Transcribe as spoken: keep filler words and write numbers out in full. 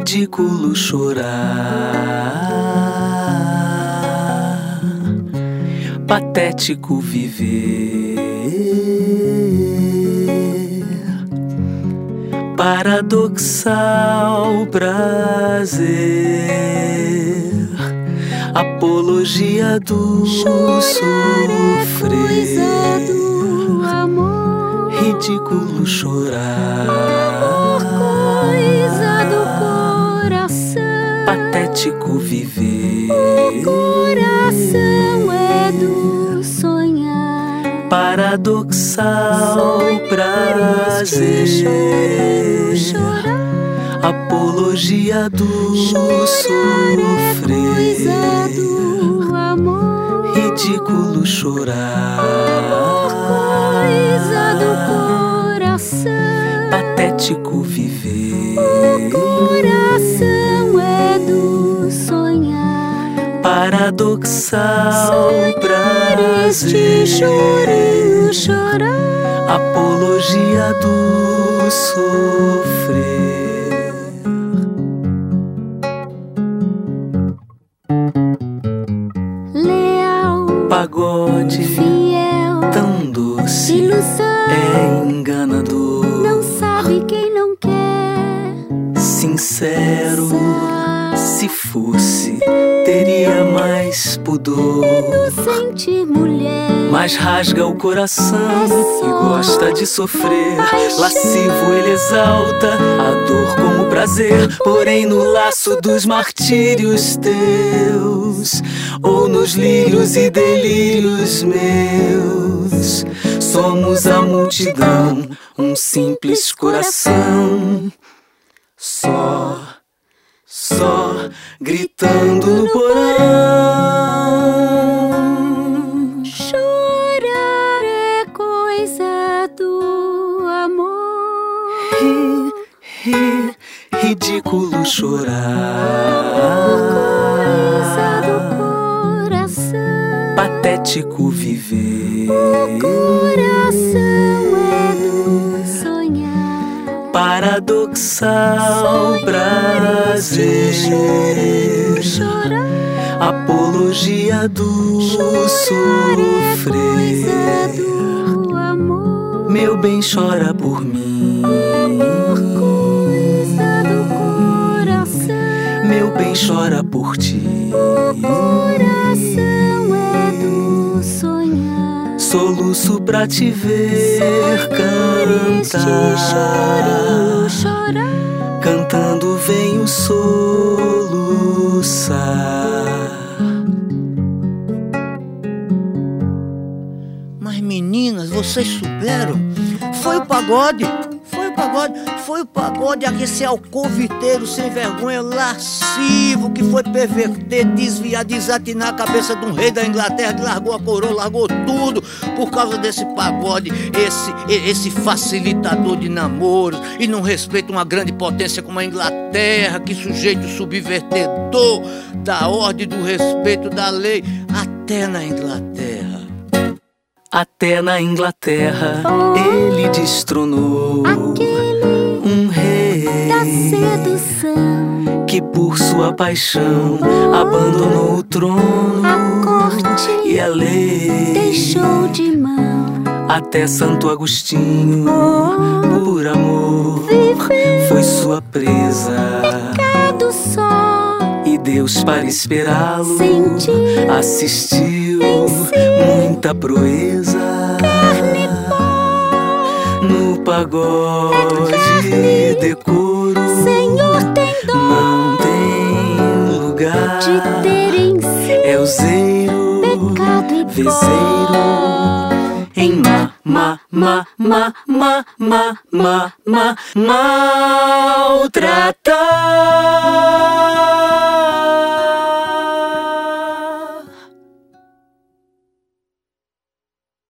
ridículo chorar, patético viver, paradoxal prazer, apologia do chorar sofrer, é coisa do amor, ridículo chorar, coisa do coração, patético viver, o coração é do sonhar, paradoxal prazer, chorar, apologia do chorar é coisa sofrer, do amor, ridículo chorar, coisa do coração, patético viver, o coração é do sonhar, paradoxal este chorinho prazer, chorar, apologia do sofrer. leal, Pagode fiel, tão doce, ilusão, é enganador, não sabe quem não quer, sincero, sabe, se fosse, teria mais pudor, inocente mulher, mas rasga o coração e gosta de sofrer. Lascivo ele exalta a dor como prazer, porém no laço dos martírios teus, ou nos lírios e delírios meus, somos a multidão, um simples coração, só, só gritando no porão. chorar é coisa do amor, Ri, ri, ridículo chorar, coisa do coração, patético viver, coração é do sonhar, paradoxal prazer, chorar, apologia do chorar é coisa sofrer. do amor, Meu bem, chora por mim, coisa do coração, meu bem, chora por ti. coração é do sonhar, Soluço pra te ver este chorinho cantar, chorar, cantando venho soluçar. Mas meninas, vocês souberam? Foi o pagode, foi o pagode, foi o pagode aquele alcoviteiro sem vergonha, lascivo, que foi perverter, desviar, desatinar a cabeça de um rei da Inglaterra que largou a coroa, largou tudo por causa desse pagode, esse, esse facilitador de namoros, e não respeita uma grande potência como a Inglaterra, que sujeito subvertedor da ordem, do respeito da lei, até na Inglaterra. Até na Inglaterra ele destronou aquele um rei da sedução, que por sua paixão abandonou o trono a corte e a lei. deixou de mão, Até Santo Agostinho, por amor, viveu foi sua presa, pecado só, e Deus para esperá-lo sentiu assistiu em si muita proeza. carne e pó, No pagode carne, decoro Senhor tem dó não tem lugar, de ter em si é useiro, pecado e vezeiro, em ma, ma, ma, ma, ma, ma, ma, ma, maltratar.